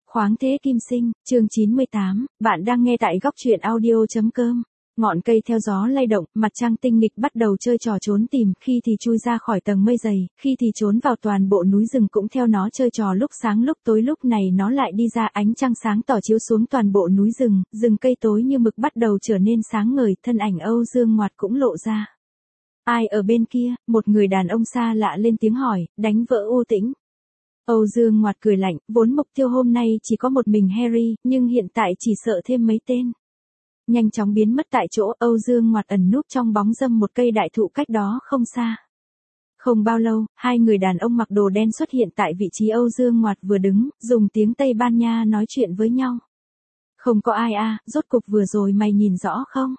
Khoáng thế kim sinh, chương 98, bạn đang nghe tại góc truyện audio.com. Ngọn cây theo gió lay động, mặt trăng tinh nghịch bắt đầu chơi trò trốn tìm, khi thì chui ra khỏi tầng mây dày, khi thì trốn vào toàn bộ núi rừng cũng theo nó chơi trò lúc sáng lúc tối, lúc này nó lại đi ra, ánh trăng sáng tỏ chiếu xuống toàn bộ núi rừng, rừng cây tối như mực bắt đầu trở nên sáng ngời, thân ảnh Âu Dương Ngoạt cũng lộ ra. Ai ở bên kia? Một người đàn ông xa lạ lên tiếng hỏi, đánh vỡ u tĩnh. Âu Dương Ngoạt cười lạnh, vốn mục tiêu hôm nay chỉ có một mình Harry, nhưng hiện tại chỉ sợ thêm mấy tên. Nhanh chóng biến mất tại chỗ, Âu Dương Ngoạt ẩn núp trong bóng râm một cây đại thụ cách đó không xa. Không bao lâu, hai người đàn ông mặc đồ đen xuất hiện tại vị trí Âu Dương Ngoạt vừa đứng, dùng tiếng Tây Ban Nha nói chuyện với nhau. Không có ai à, rốt cục vừa rồi mày nhìn rõ không?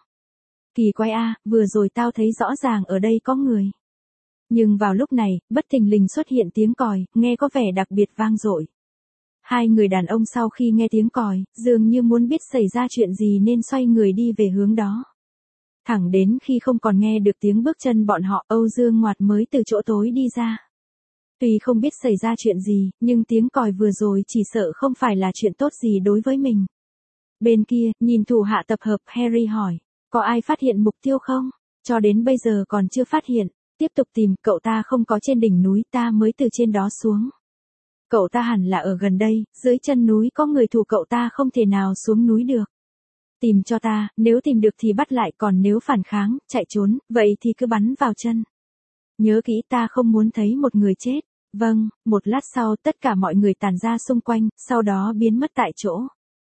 Kỳ quái à, vừa rồi tao thấy rõ ràng ở đây có người. Nhưng vào lúc này, bất thình lình xuất hiện tiếng còi, nghe có vẻ đặc biệt vang dội. Hai người đàn ông sau khi nghe tiếng còi, dường như muốn biết xảy ra chuyện gì nên xoay người đi về hướng đó. Thẳng đến khi không còn nghe được tiếng bước chân bọn họ, Âu Dương Ngoạt mới từ chỗ tối đi ra. Tuy không biết xảy ra chuyện gì, nhưng tiếng còi vừa rồi chỉ sợ không phải là chuyện tốt gì đối với mình. Bên kia, nhìn thủ hạ tập hợp, Harry hỏi, có ai phát hiện mục tiêu không? Cho đến bây giờ còn chưa phát hiện. Tiếp tục tìm, cậu ta không có trên đỉnh núi, ta mới từ trên đó xuống. Cậu ta hẳn là ở gần đây, dưới chân núi có người thủ, cậu ta không thể nào xuống núi được. Tìm cho ta, nếu tìm được thì bắt lại, còn nếu phản kháng, chạy trốn, vậy thì cứ bắn vào chân. Nhớ kỹ, ta không muốn thấy một người chết. Vâng, một lát sau tất cả mọi người tản ra xung quanh, sau đó biến mất tại chỗ.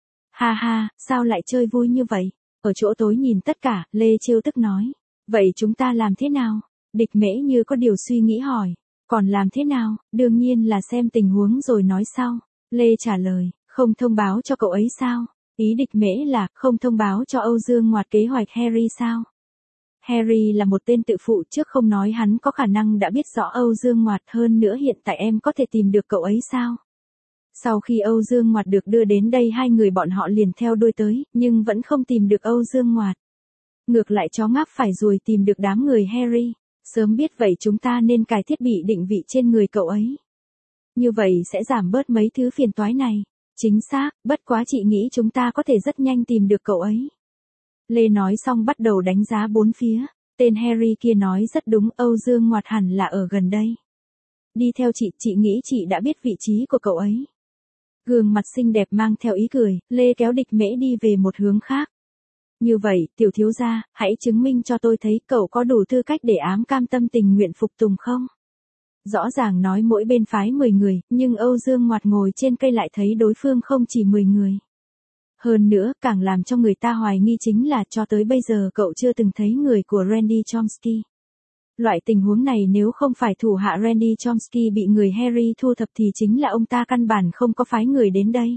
Ha ha, sao lại chơi vui như vậy? Ở chỗ tối nhìn tất cả, Lê trêu tức nói. Vậy chúng ta làm thế nào? Địch Mễ như có điều suy nghĩ hỏi, còn làm thế nào? Đương nhiên là xem tình huống rồi nói sau. Lê trả lời, không thông báo cho cậu ấy sao? Ý Địch Mễ là, không thông báo cho Âu Dương Ngoạt kế hoạch Harry sao? Harry là một tên tự phụ, trước không nói hắn có khả năng đã biết rõ Âu Dương Ngoạt, hơn nữa hiện tại em có thể tìm được cậu ấy sao? Sau khi Âu Dương Ngoạt được đưa đến đây, hai người bọn họ liền theo đuôi tới, nhưng vẫn không tìm được Âu Dương Ngoạt. Ngược lại chó ngáp phải ruồi tìm được đám người Harry. Sớm biết vậy chúng ta nên cài thiết bị định vị trên người cậu ấy. Như vậy sẽ giảm bớt mấy thứ phiền toái này. Chính xác, bất quá chị nghĩ chúng ta có thể rất nhanh tìm được cậu ấy. Lê nói xong bắt đầu đánh giá bốn phía. Tên Harry kia nói rất đúng, Âu Dương Ngoạt hẳn là ở gần đây. Đi theo chị nghĩ chị đã biết vị trí của cậu ấy. Gương mặt xinh đẹp mang theo ý cười, Lê kéo Địch Mễ đi về một hướng khác. Như vậy, tiểu thiếu gia, hãy chứng minh cho tôi thấy cậu có đủ tư cách để cam tâm tình nguyện phục tùng không? Rõ ràng nói mỗi bên phái 10 người, nhưng Âu Dương Ngoạt ngồi trên cây lại thấy đối phương không chỉ 10 người. Hơn nữa, càng làm cho người ta hoài nghi chính là cho tới bây giờ cậu chưa từng thấy người của Randy Chomsky. Loại tình huống này nếu không phải thủ hạ Randy Chomsky bị người Harry thu thập thì chính là ông ta căn bản không có phái người đến đây.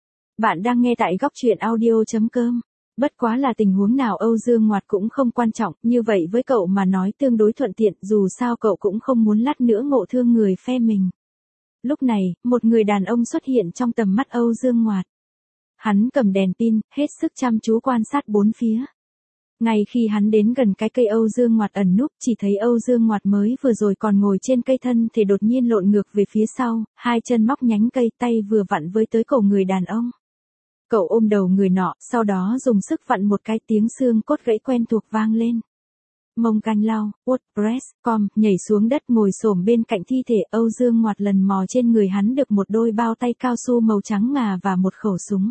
Bạn đang nghe tại góc truyện audio.com. Bất quá là tình huống nào Âu Dương Ngoạt cũng không quan trọng, như vậy với cậu mà nói tương đối thuận tiện, dù sao cậu cũng không muốn lát nữa ngộ thương người phe mình. Lúc này, một người đàn ông xuất hiện trong tầm mắt Âu Dương Ngoạt. Hắn cầm đèn pin, hết sức chăm chú quan sát bốn phía. Ngay khi hắn đến gần cái cây Âu Dương Ngoạt ẩn núp, chỉ thấy Âu Dương Ngoạt mới vừa rồi còn ngồi trên cây, thân thì đột nhiên lộn ngược về phía sau, hai chân móc nhánh cây, tay vừa vặn với tới cổ người đàn ông. Cậu ôm đầu người nọ, sau đó dùng sức vặn một cái, tiếng xương cốt gãy quen thuộc vang lên. Mông Canh Lau, WordPress.com, nhảy xuống đất ngồi xổm bên cạnh thi thể Âu Dương Ngoạt, lần mò trên người hắn được một đôi bao tay cao su màu trắng ngà và một khẩu súng.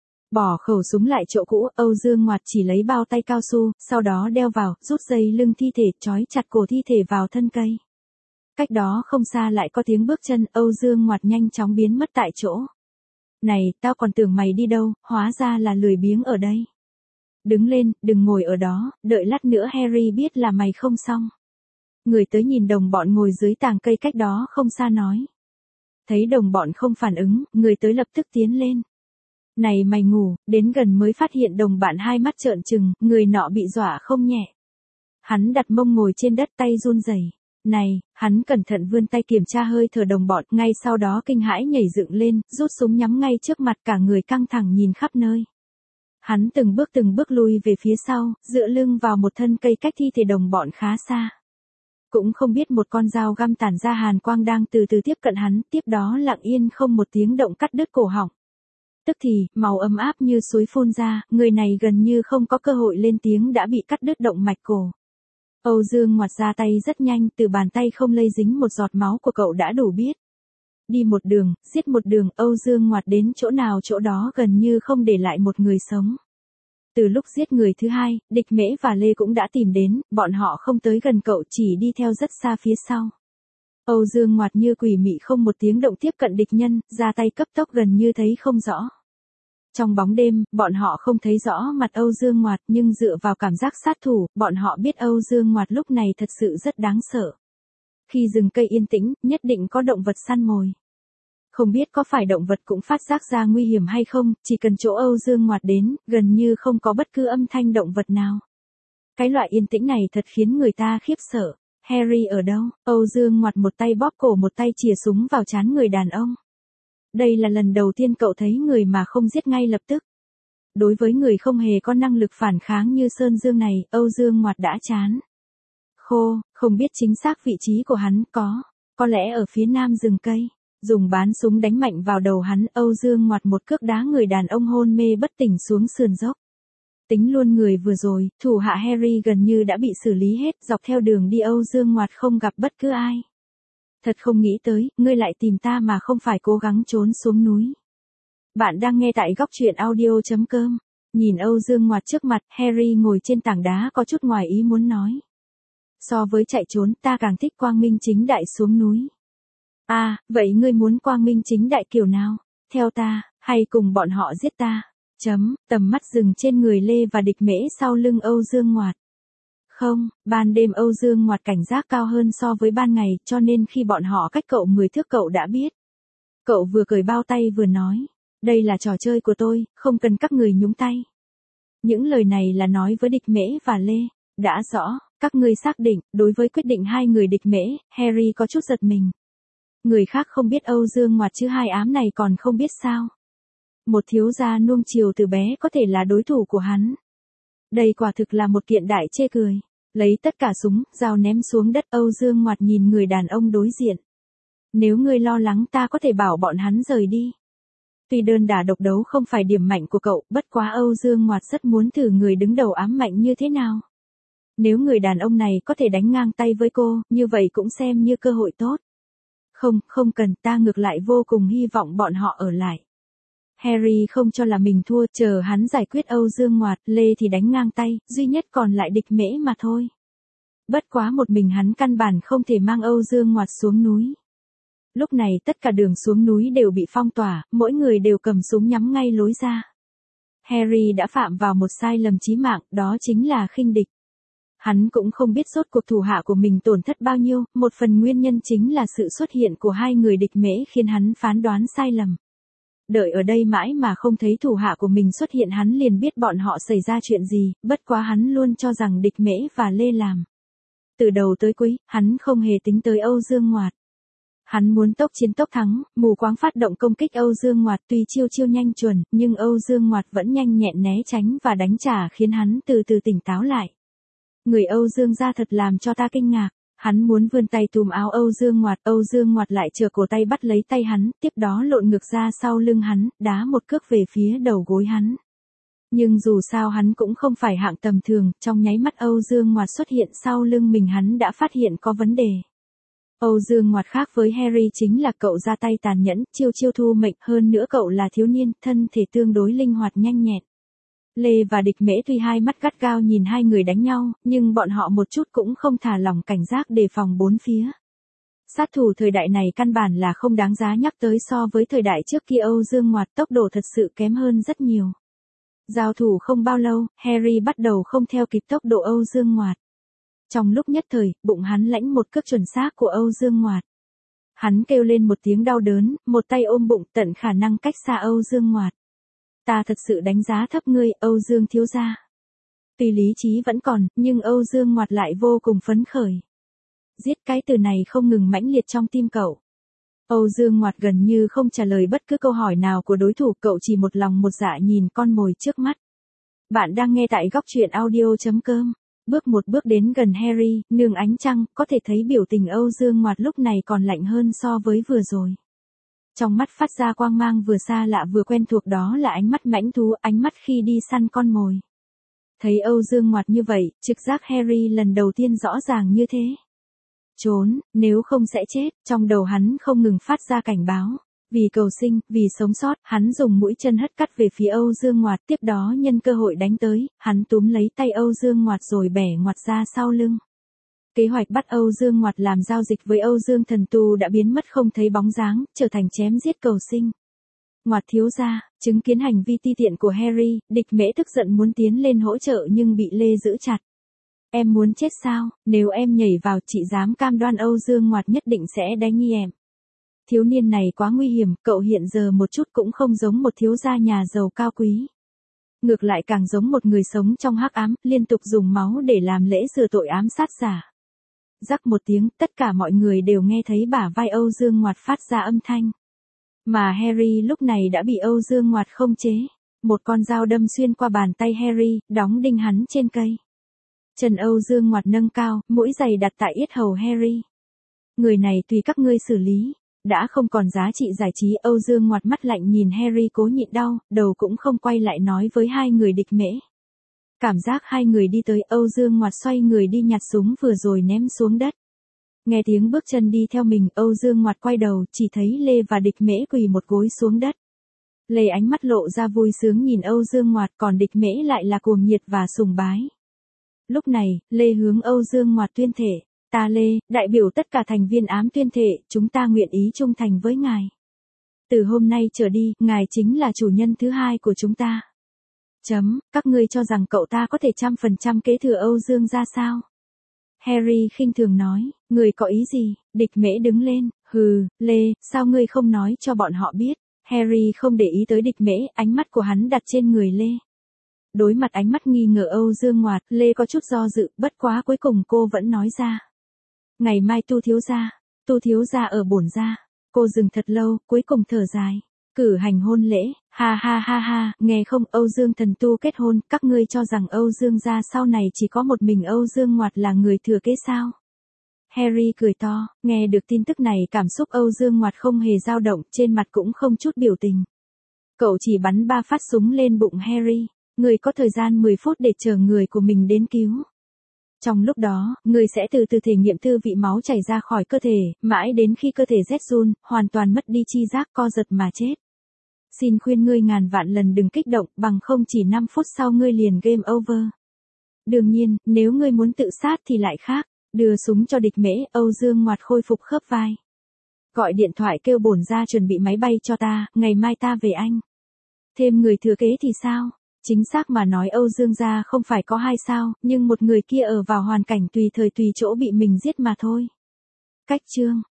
Bỏ khẩu súng lại chỗ cũ, Âu Dương Ngoạt chỉ lấy bao tay cao su, sau đó đeo vào, rút dây lưng thi thể, trói chặt cổ thi thể vào thân cây. Cách đó không xa lại có tiếng bước chân, Âu Dương Ngoạt nhanh chóng biến mất tại chỗ. Này, tao còn tưởng mày đi đâu, hóa ra là lười biếng ở đây. Đứng lên, đừng ngồi ở đó, đợi lát nữa Harry biết là mày không xong. Người tới nhìn đồng bọn ngồi dưới tàng cây cách đó không xa nói. Thấy đồng bọn không phản ứng, người tới lập tức tiến lên. Này mày ngủ, đến gần mới phát hiện đồng bạn hai mắt trợn trừng, người nọ bị dọa không nhẹ. Hắn đặt mông ngồi trên đất, tay run rẩy. Này, hắn cẩn thận vươn tay kiểm tra hơi thở đồng bọn, ngay sau đó kinh hãi nhảy dựng lên, rút súng nhắm ngay trước mặt, cả người căng thẳng nhìn khắp nơi. Hắn từng bước lui về phía sau, dựa lưng vào một thân cây cách thi thể đồng bọn khá xa. Cũng không biết một con dao găm tản ra hàn quang đang từ từ tiếp cận hắn, tiếp đó lặng yên không một tiếng động cắt đứt cổ họng. Tức thì, màu ấm áp như suối phun ra, người này gần như không có cơ hội lên tiếng đã bị cắt đứt động mạch cổ. Âu Dương ngoặt ra tay rất nhanh, từ bàn tay không lây dính một giọt máu của cậu đã đủ biết. Đi một đường, giết một đường, Âu Dương ngoặt đến chỗ nào chỗ đó gần như không để lại một người sống. Từ lúc giết người thứ hai, Địch Mễ và Lê cũng đã tìm đến, bọn họ không tới gần cậu, chỉ đi theo rất xa phía sau. Âu Dương ngoặt như quỷ mị không một tiếng động tiếp cận địch nhân, ra tay cấp tốc gần như thấy không rõ. Trong bóng đêm, bọn họ không thấy rõ mặt Âu Dương ngoặt, nhưng dựa vào cảm giác sát thủ, bọn họ biết Âu Dương ngoặt lúc này thật sự rất đáng sợ. Khi rừng cây yên tĩnh, nhất định có động vật săn mồi. Không biết có phải động vật cũng phát giác ra nguy hiểm hay không, chỉ cần chỗ Âu Dương ngoặt đến, gần như không có bất cứ âm thanh động vật nào. Cái loại yên tĩnh này thật khiến người ta khiếp sợ. Harry ở đâu? Âu Dương ngoặt một tay bóp cổ một tay chìa súng vào trán người đàn ông. Đây là lần đầu tiên cậu thấy người mà không giết ngay lập tức. Đối với người không hề có năng lực phản kháng như Sơn Dương này, Âu Dương ngoặt đã chán. Khô, không biết chính xác vị trí của hắn, có lẽ ở phía nam rừng cây. Dùng bán súng đánh mạnh vào đầu hắn, Âu Dương ngoặt một cước đá người đàn ông hôn mê bất tỉnh xuống sườn dốc. Tính luôn người vừa rồi, thủ hạ Harry gần như đã bị xử lý hết, dọc theo đường đi Âu Dương ngoặt không gặp bất cứ ai. Thật không nghĩ tới, ngươi lại tìm ta mà không phải cố gắng trốn xuống núi. Bạn đang nghe tại góc truyện audio.com. Nhìn Âu Dương ngoặt trước mặt, Harry ngồi trên tảng đá có chút ngoài ý muốn nói. So với chạy trốn, ta càng thích quang minh chính đại xuống núi. À, vậy ngươi muốn quang minh chính đại kiểu nào? Theo ta, hay cùng bọn họ giết ta? Tầm mắt dừng trên người Lê và Địch Mễ sau lưng Âu Dương ngoặt. Không, ban đêm Âu Dương ngoặt cảnh giác cao hơn so với ban ngày, cho nên khi bọn họ cách cậu 10 thước cậu đã biết. Cậu vừa cởi bao tay vừa nói, đây là trò chơi của tôi, không cần các người nhúng tay. Những lời này là nói với Địch Mễ và Lê. Đã rõ, các ngươi xác định, đối với quyết định hai người Địch Mễ, Harry có chút giật mình. Người khác không biết Âu Dương ngoặt chứ hai ám này còn không biết sao. Một thiếu gia nuông chiều từ bé có thể là đối thủ của hắn. Đây quả thực là một kiện đại chê cười. Lấy tất cả súng, dao ném xuống đất, Âu Dương ngoặt nhìn người đàn ông đối diện. Nếu ngươi lo lắng ta có thể bảo bọn hắn rời đi. Tuy đơn đả độc đấu không phải điểm mạnh của cậu, bất quá Âu Dương ngoặt rất muốn thử người đứng đầu ám mạnh như thế nào. Nếu người đàn ông này có thể đánh ngang tay với cô, như vậy cũng xem như cơ hội tốt. Không cần, ta ngược lại vô cùng hy vọng bọn họ ở lại. Harry không cho là mình thua, chờ hắn giải quyết Âu Dương ngoặt, Lê thì đánh ngang tay, duy nhất còn lại Địch Mễ mà thôi. Bất quá một mình hắn căn bản không thể mang Âu Dương ngoặt xuống núi. Lúc này tất cả đường xuống núi đều bị phong tỏa, mỗi người đều cầm súng nhắm ngay lối ra. Harry đã phạm vào một sai lầm chí mạng, đó chính là khinh địch. Hắn cũng không biết rốt cuộc thủ hạ của mình tổn thất bao nhiêu, một phần nguyên nhân chính là sự xuất hiện của hai người Địch Mễ khiến hắn phán đoán sai lầm. Đợi ở đây mãi mà không thấy thủ hạ của mình xuất hiện hắn liền biết bọn họ xảy ra chuyện gì, bất quá hắn luôn cho rằng Địch Mễ và Lê làm. Từ đầu tới cuối, hắn không hề tính tới Âu Dương ngoặt. Hắn muốn tốc chiến tốc thắng, mù quáng phát động công kích Âu Dương ngoặt tuy chiêu nhanh chuẩn, nhưng Âu Dương ngoặt vẫn nhanh nhẹn né tránh và đánh trả khiến hắn từ từ tỉnh táo lại. Người Âu Dương ra thật làm cho ta kinh ngạc. Hắn muốn vươn tay túm áo Âu Dương ngoặt lại chừa cổ tay bắt lấy tay hắn, tiếp đó lộn ngược ra sau lưng hắn, đá một cước về phía đầu gối hắn. Nhưng dù sao hắn cũng không phải hạng tầm thường, trong nháy mắt Âu Dương ngoặt xuất hiện sau lưng mình hắn đã phát hiện có vấn đề. Âu Dương ngoặt khác với Harry chính là cậu ra tay tàn nhẫn, chiêu thu mệnh, hơn nữa cậu là thiếu niên, thân thể tương đối linh hoạt nhanh nhẹn. Lê và Địch Mễ tuy hai mắt gắt gao nhìn hai người đánh nhau, nhưng bọn họ một chút cũng không thả lỏng cảnh giác đề phòng bốn phía. Sát thủ thời đại này căn bản là không đáng giá nhắc tới so với thời đại trước kia Âu Dương ngoặt tốc độ thật sự kém hơn rất nhiều. Giao thủ không bao lâu, Harry bắt đầu không theo kịp tốc độ Âu Dương ngoặt. Trong lúc nhất thời, bụng hắn lãnh một cước chuẩn xác của Âu Dương ngoặt. Hắn kêu lên một tiếng đau đớn, một tay ôm bụng tận khả năng cách xa Âu Dương ngoặt. Ta thật sự đánh giá thấp ngươi, Âu Dương thiếu gia. Tuy lý trí vẫn còn, nhưng Âu Dương ngoặt lại vô cùng phấn khởi. Giết, cái từ này không ngừng mãnh liệt trong tim cậu. Âu Dương ngoặt gần như không trả lời bất cứ câu hỏi nào của đối thủ, cậu chỉ một lòng một dạ nhìn con mồi trước mắt. Bạn đang nghe tại góc truyện audio.com. Bước một bước đến gần Harry, nương ánh trăng, có thể thấy biểu tình Âu Dương ngoặt lúc này còn lạnh hơn so với vừa rồi. trong mắt phát ra quang mang vừa xa lạ vừa quen thuộc, đó là ánh mắt mãnh thú, ánh mắt khi đi săn con mồi. Thấy Âu Dương Ngoạt như vậy, trực giác Harry lần đầu tiên rõ ràng như thế. Trốn, nếu không sẽ chết, trong đầu hắn không ngừng phát ra cảnh báo. Vì cầu sinh, vì sống sót, hắn dùng mũi chân hất cắt về phía Âu Dương Ngoạt, tiếp đó nhân cơ hội đánh tới, hắn túm lấy tay Âu Dương Ngoạt rồi bẻ ngoặt ra sau lưng. Kế hoạch bắt Âu Dương Ngoạt làm giao dịch với Âu Dương Thần Tu đã biến mất không thấy bóng dáng, trở thành chém giết cầu sinh. Ngoạt thiếu gia, chứng kiến hành vi ti tiện của Harry, Địch Mễ tức giận muốn tiến lên hỗ trợ nhưng bị Lê giữ chặt. Em muốn chết sao, nếu em nhảy vào chị dám cam đoan Âu Dương Ngoạt nhất định sẽ đánh nghi em. Thiếu niên này quá nguy hiểm, cậu hiện giờ một chút cũng không giống một thiếu gia nhà giàu cao quý. Ngược lại càng giống một người sống trong hắc ám, liên tục dùng máu để làm lễ rửa tội ám sát giả. Rắc một tiếng, tất cả mọi người đều nghe thấy bả vai Âu Dương Ngoạt phát ra âm thanh. Mà Harry lúc này đã bị Âu Dương Ngoạt khống chế. Một con dao đâm xuyên qua bàn tay Harry, đóng đinh hắn trên cây. Chân Âu Dương Ngoạt nâng cao, mũi giày đặt tại yết hầu Harry. Người này tùy các ngươi xử lý. Đã không còn giá trị giải trí. Âu Dương Ngoạt mắt lạnh nhìn Harry cố nhịn đau, đầu cũng không quay lại nói với hai người Địch Mễ. Cảm giác hai người đi tới, Âu Dương Ngoạt xoay người đi nhặt súng vừa rồi ném xuống đất. Nghe tiếng bước chân đi theo mình, Âu Dương Ngoạt quay đầu, chỉ thấy Lê và Địch Mễ quỳ một gối xuống đất. Lê ánh mắt lộ ra vui sướng nhìn Âu Dương Ngoạt, còn Địch Mễ lại là cuồng nhiệt và sùng bái. Lúc này, Lê hướng Âu Dương Ngoạt tuyên thệ. Ta Lê, đại biểu tất cả thành viên ám tuyên thệ, chúng ta nguyện ý trung thành với ngài. Từ hôm nay trở đi, ngài chính là chủ nhân thứ hai của chúng ta. Các ngươi cho rằng cậu ta có thể 100% kế thừa Âu Dương ra sao? Harry khinh thường nói, người có ý gì? Địch Mễ đứng lên, hừ, Lê, sao ngươi không nói cho bọn họ biết? Harry không để ý tới Địch Mễ, ánh mắt của hắn đặt trên người Lê. Đối mặt ánh mắt nghi ngờ Âu Dương Ngoạt, Lê có chút do dự, bất quá cuối cùng cô vẫn nói ra. Ngày mai Tu thiếu gia ở bổn gia. Cô dừng thật lâu, cuối cùng thở dài. Cử hành hôn lễ, ha ha ha ha, nghe không, Âu Dương Thần Tu kết hôn, các ngươi cho rằng Âu Dương gia sau này chỉ có một mình Âu Dương Ngoạt là người thừa kế sao? Harry cười to, nghe được tin tức này cảm xúc Âu Dương Ngoạt không hề dao động, trên mặt cũng không chút biểu tình. Cậu chỉ bắn 3 phát súng lên bụng Harry, người có thời gian 10 phút để chờ người của mình đến cứu. Trong lúc đó, người sẽ từ từ thể nghiệm thư vị máu chảy ra khỏi cơ thể, mãi đến khi cơ thể rét run, hoàn toàn mất đi chi giác, co giật mà chết. Xin khuyên ngươi ngàn vạn lần đừng kích động, bằng không chỉ 5 phút sau ngươi liền game over. Đương nhiên, nếu ngươi muốn tự sát thì lại khác. Đưa súng cho Địch Mễ, Âu Dương Ngoạt khôi phục khớp vai. Gọi điện thoại kêu bổn gia chuẩn bị máy bay cho ta, ngày mai ta về Anh. Thêm người thừa kế thì sao? Chính xác mà nói Âu Dương gia không phải có 2 sao, nhưng một người kia ở vào hoàn cảnh tùy thời tùy chỗ bị mình giết mà thôi. Cách chương